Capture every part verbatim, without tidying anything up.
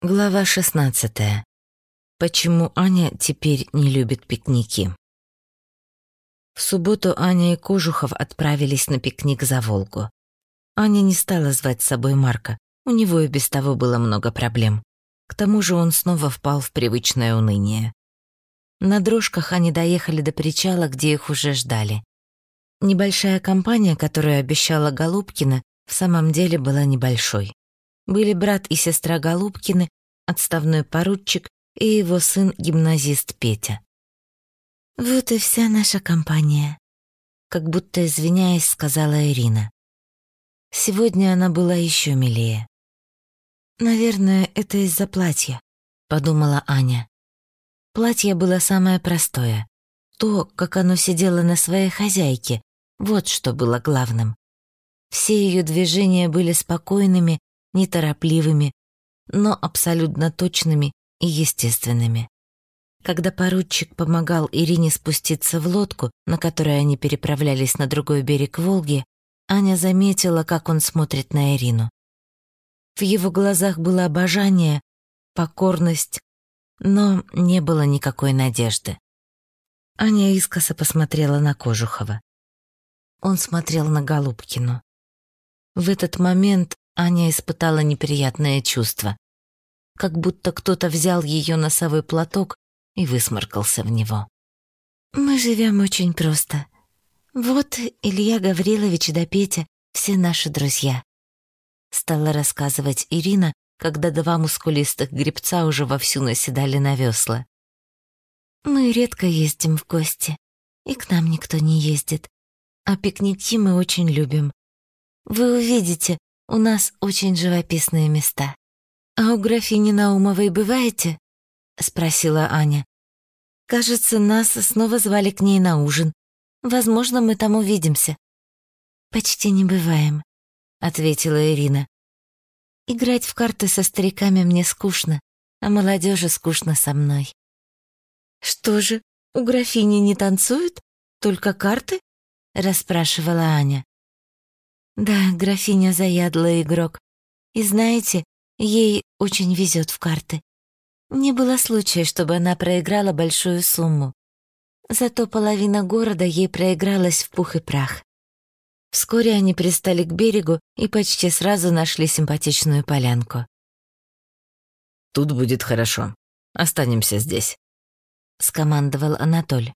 Глава шестнадцатая. Почему Аня теперь не любит пикники? В субботу Аня и Кожухов отправились на пикник за Волгу. Аня не стала звать с собой Марка, у него и без того было много проблем. К тому же он снова впал в привычное уныние. На дрожках они доехали до причала, где их уже ждали. Небольшая компания, которую обещала Голубкина, в самом деле была небольшой. Были брат и сестра Голубкины, отставной поручик и его сын-гимназист Петя. «Вот и вся наша компания», — как будто извиняясь, сказала Ирина. Сегодня она была еще милее. «Наверное, это из-за платья», — подумала Аня. Платье было самое простое. То, как оно сидело на своей хозяйке, вот что было главным. Все ее движения были спокойными, неторопливыми, но абсолютно точными и естественными. Когда поручик помогал Ирине спуститься в лодку, на которой они переправлялись на другой берег Волги, Аня заметила, как он смотрит на Ирину. В его глазах было обожание, покорность, но не было никакой надежды. Аня искоса посмотрела на Кожухова. Он смотрел на Голубкину. В этот момент Аня испытала неприятное чувство, как будто кто-то взял ее носовой платок и высморкался в него. «Мы живем очень просто. Вот Илья Гаврилович да Петя, все наши друзья», стала рассказывать Ирина, когда два мускулистых гребца уже вовсю наседали на весла. «Мы редко ездим в гости, и к нам никто не ездит, а пикники мы очень любим. Вы увидите, у нас очень живописные места. А у графини Наумовой бываете?» — спросила Аня. «Кажется, нас снова звали к ней на ужин. Возможно, мы там увидимся». «Почти не бываем», — ответила Ирина. «Играть в карты со стариками мне скучно, а молодежи скучно со мной». «Что же, у графини не танцуют? Только карты?» — расспрашивала Аня. «Да, графиня заядлый игрок. И знаете, ей очень везет в карты. Не было случая, чтобы она проиграла большую сумму. Зато половина города ей проигралась в пух и прах». Вскоре они пристали к берегу и почти сразу нашли симпатичную полянку. «Тут будет хорошо. Останемся здесь», — скомандовал Анатоль.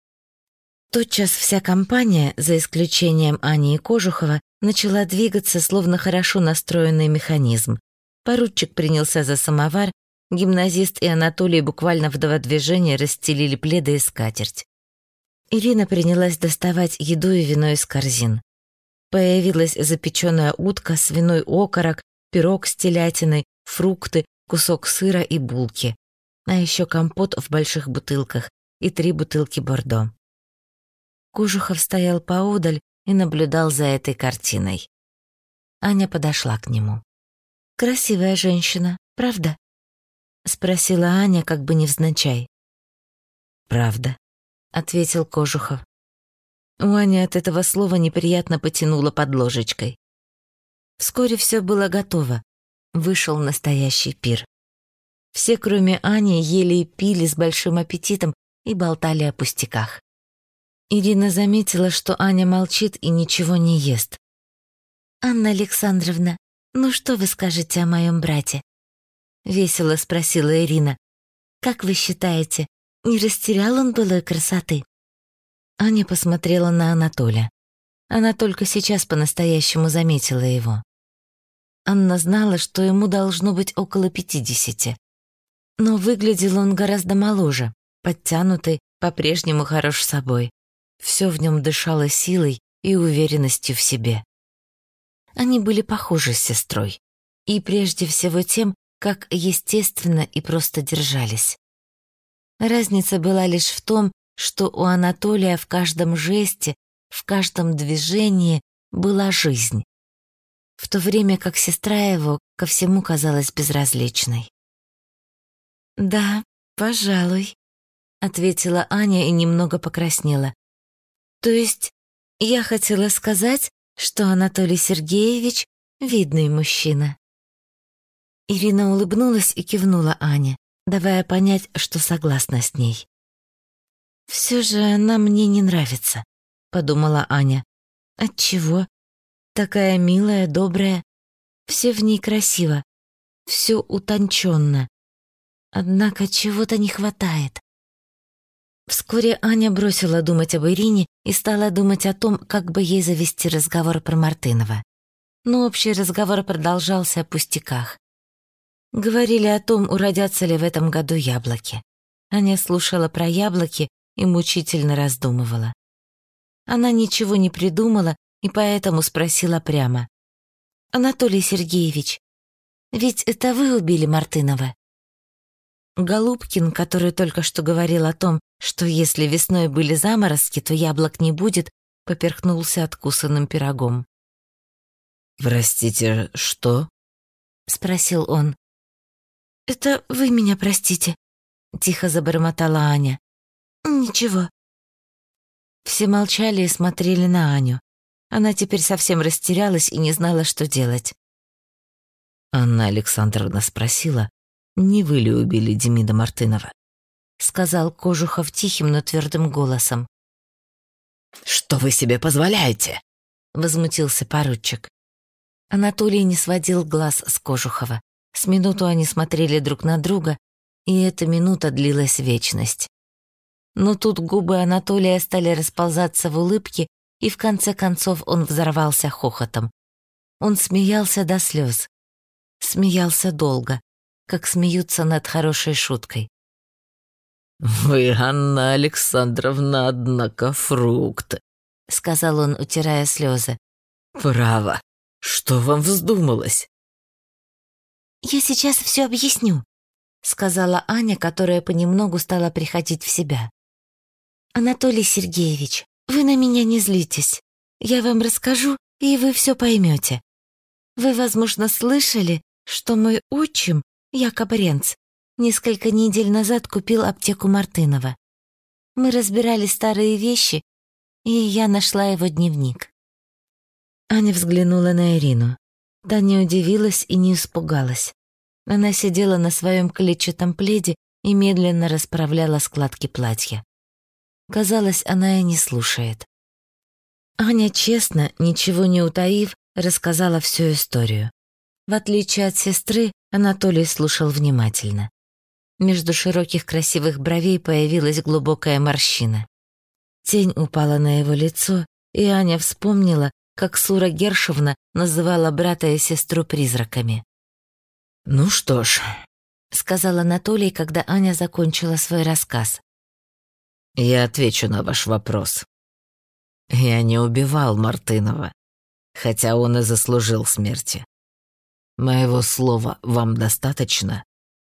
Тотчас вся компания, за исключением Ани и Кожухова, начала двигаться, словно хорошо настроенный механизм. Поручик принялся за самовар, гимназист и Анатолий буквально в два движения расстелили пледы и скатерть. Ирина принялась доставать еду и вино из корзин. Появилась запеченная утка, свиной окорок, пирог с телятиной, фрукты, кусок сыра и булки. А еще компот в больших бутылках и три бутылки бордо. Кожухов стоял поодаль и наблюдал за этой картиной. Аня подошла к нему. «Красивая женщина, правда?» — спросила Аня, как бы невзначай. «Правда», — ответил Кожухов. У Ани от этого слова неприятно потянуло под ложечкой. Вскоре все было готово. Вышел настоящий пир. Все, кроме Ани, ели и пили с большим аппетитом и болтали о пустяках. Ирина заметила, что Аня молчит и ничего не ест. «Анна Александровна, ну что вы скажете о моем брате?» — весело спросила Ирина. «Как вы считаете, не растерял он былой красоты?» Аня посмотрела на Анатоля. Она только сейчас по-настоящему заметила его. Анна знала, что ему должно быть около пятидесяти. Но выглядел он гораздо моложе, подтянутый, по-прежнему хорош собой. Все в нем дышало силой и уверенностью в себе. Они были похожи с сестрой. И прежде всего тем, как естественно и просто держались. Разница была лишь в том, что у Анатолия в каждом жесте, в каждом движении была жизнь, в то время как сестра его ко всему казалась безразличной. «Да, пожалуй», — ответила Аня и немного покраснела. «То есть я хотела сказать, что Анатолий Сергеевич — видный мужчина». Ирина улыбнулась и кивнула Ане, давая понять, что согласна с ней. «Все же она мне не нравится», — подумала Аня. «Отчего? Такая милая, добрая, все в ней красиво, все утонченно. Однако чего-то не хватает». Вскоре Аня бросила думать об Ирине и стала думать о том, как бы ей завести разговор про Мартынова. Но общий разговор продолжался о пустяках. Говорили о том, уродятся ли в этом году яблоки. Аня слушала про яблоки и мучительно раздумывала. Она ничего не придумала и поэтому спросила прямо. «Анатолий Сергеевич, ведь это вы убили Мартынова?» Голубкин, который только что говорил о том, что если весной были заморозки, то яблок не будет, поперхнулся откусанным пирогом. «Простите, что?» — спросил он. «Это вы меня простите», — тихо забормотала Аня. «Ничего». Все молчали и смотрели на Аню. Она теперь совсем растерялась и не знала, что делать. Анна Александровна спросила, не вы ли убили Демида Мартынова? Сказал Кожухов тихим, но твердым голосом. «Что вы себе позволяете?» Возмутился поручик. Анатолий не сводил глаз с Кожухова. С минуту они смотрели друг на друга, и эта минута длилась вечность. Но тут губы Анатолия стали расползаться в улыбке, и в конце концов он взорвался хохотом. Он смеялся до слез. Смеялся долго, как смеются над хорошей шуткой. «Вы, Анна Александровна, однако фрукт», — сказал он, утирая слезы. «Право, что вам вздумалось?» «Я сейчас все объясню», — сказала Аня, которая понемногу стала приходить в себя. «Анатолий Сергеевич, вы на меня не злитесь. Я вам расскажу, и вы все поймете. Вы, возможно, слышали, что мой отчим, Якоб Ренц, несколько недель назад купил аптеку Мартынова. Мы разбирали старые вещи, и я нашла его дневник». Аня взглянула на Ирину. Та не удивилась и не испугалась. Она сидела на своем клетчатом пледе и медленно расправляла складки платья. Казалось, она и не слушает. Аня честно, ничего не утаив, рассказала всю историю. В отличие от сестры, Анатолий слушал внимательно. Между широких красивых бровей появилась глубокая морщина. Тень упала на его лицо, и Аня вспомнила, как Сура Гершевна называла брата и сестру призраками. «Ну что ж», — сказал Анатолий, когда Аня закончила свой рассказ. «Я отвечу на ваш вопрос. Я не убивал Мартынова, хотя он и заслужил смерти. Моего слова вам достаточно?»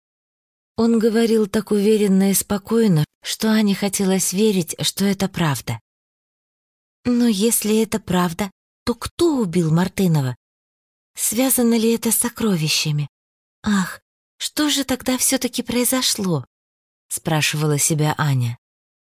Он говорил так уверенно и спокойно, что Ане хотелось верить, что это правда. Но если это правда, то кто убил Мартынова? Связано ли это с сокровищами? Ах, что же тогда все-таки произошло? Спрашивала себя Аня.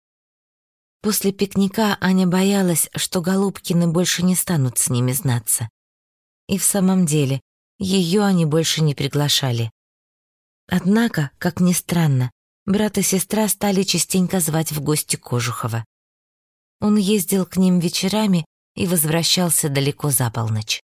После пикника Аня боялась, что Голубкины больше не станут с ними знаться. И в самом деле, ее они больше не приглашали. Однако, как ни странно, брат и сестра стали частенько звать в гости Кожухова. Он ездил к ним вечерами и возвращался далеко за полночь.